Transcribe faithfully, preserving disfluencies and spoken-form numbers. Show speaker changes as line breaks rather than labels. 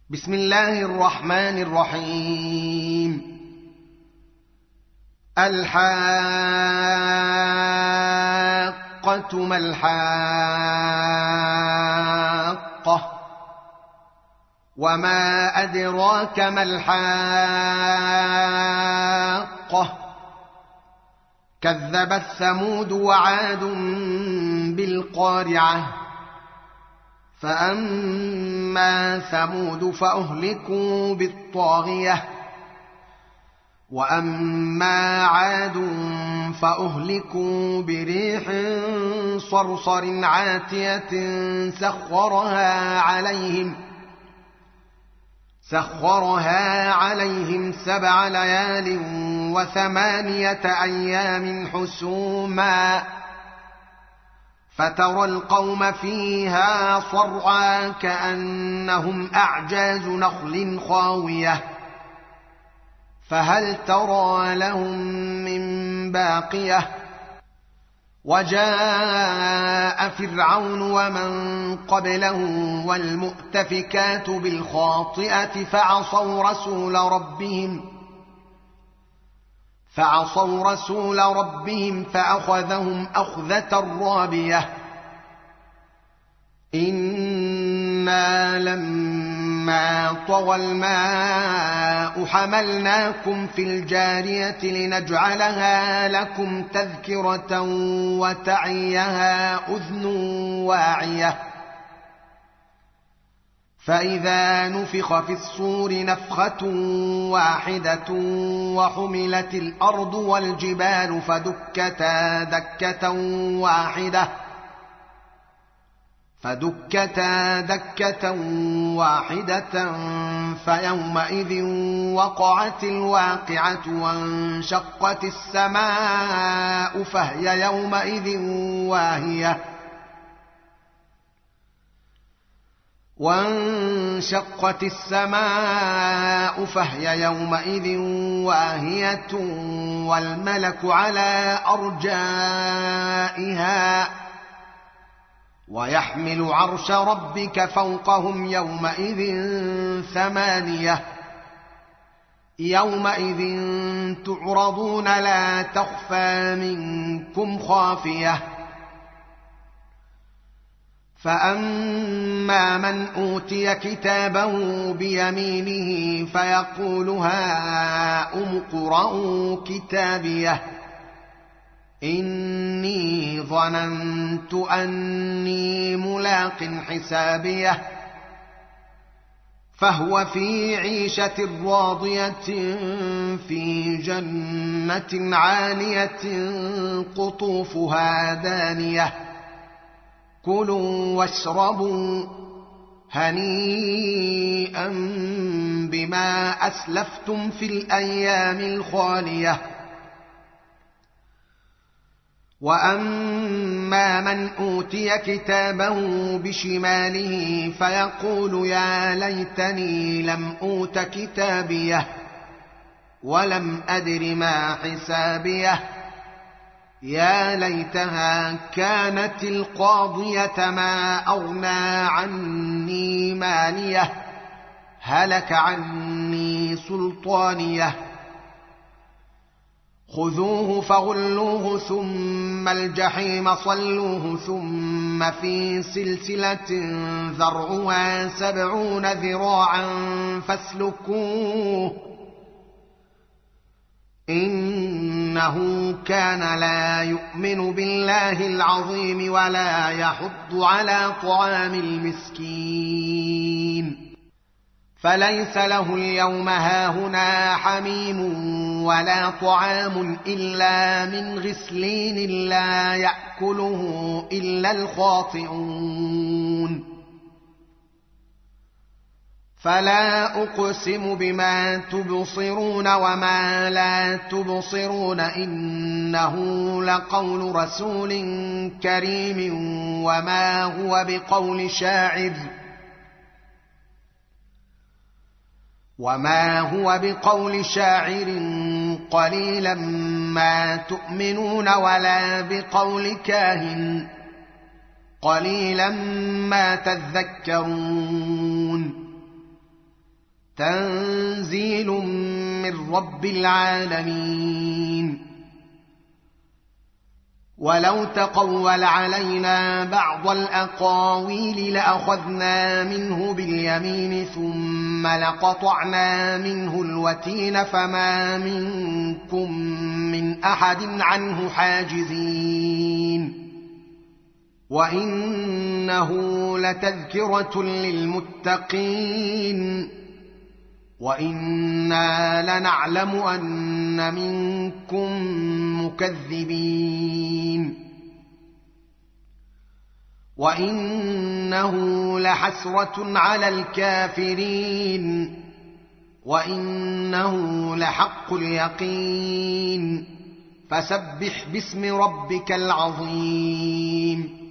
بسم الله الرحمن الرحيم. الحاقة ما الحاقة وما أدراك ما الحاقة كذبت ثمود وعاد بالقارعة فأما ثمود فأهلكوا بالطاغية وأما عاد فأهلكوا بريح صرصر عاتية سخرها عليهم سخرها عليهم سبع ليال وثمانية أيام حسوما فترى القوم فيها صرعى كأنهم أعجاز نخل خاوية فهل ترى لهم من باقية وجاء فرعون ومن قبله والمؤتفكات بالخاطئة فعصوا رسول ربهم فعصوا رسول ربهم فأخذهم أخذة رابية إنا لما طغى الماء حملناكم في الجارية لنجعلها لكم تذكرة وتعيها أذن واعية فإذا نفخ في الصور نفخة واحدة وحملت الأرض والجبال فدكتا دكة واحدة فدكتا دكة واحدة فيومئذ وقعت الواقعة وانشقت السماء فهي يومئذ واهية وانشقت السماء فهي يومئذ واهية والملك على أرجائها ويحمل عرش ربك فوقهم يومئذ ثمانية يومئذ تعرضون لا تخفى منكم خافية فأما من أوتي كتابه بيمينه فيقول هاؤم اقرءوا كتابيه إني ظننت أني ملاق حسابيه فهو في عيشة راضية في جنة عالية قطوفها دانية كلوا واشربوا هنيئا بما أسلفتم في الأيام الخالية وأما من أوتي كتابه بشماله فيقول يا ليتني لم أوت كتابيه ولم أدر ما حسابيه يا ليتها كانت القاضية ما أغنى عني ماليه هلك عني سلطانيه خذوه فغلوه ثم الجحيم صلوه ثم في سلسلة ذرعها سبعون ذراعا فاسلكوه إنه كان لا يؤمن بالله العظيم ولا يحض على طعام المسكين فليس له اليوم هاهنا حميم ولا طعام إلا من غسلين لا يأكله إلا الخاطئون فلا أقسم بما تبصرون وما لا تبصرون إنه لقول رسول كريم وما هو بقول شاعر وما هو بقول شاعر قليلا ما تؤمنون ولا بقول كاهن قليلا ما تذكرون تنزيل من رب العالمين. ولو تقول علينا بعض الأقاويل لأخذنا منه باليمين ثم لقطعنا منه الوتين فما منكم من أحد عنه حاجزين. وإنه لتذكرة للمتقين وإنا لنعلم أن منكم مكذبين. وإنه لحسرة على الكافرين وإنه لحق اليقين. فسبح باسم ربك العظيم.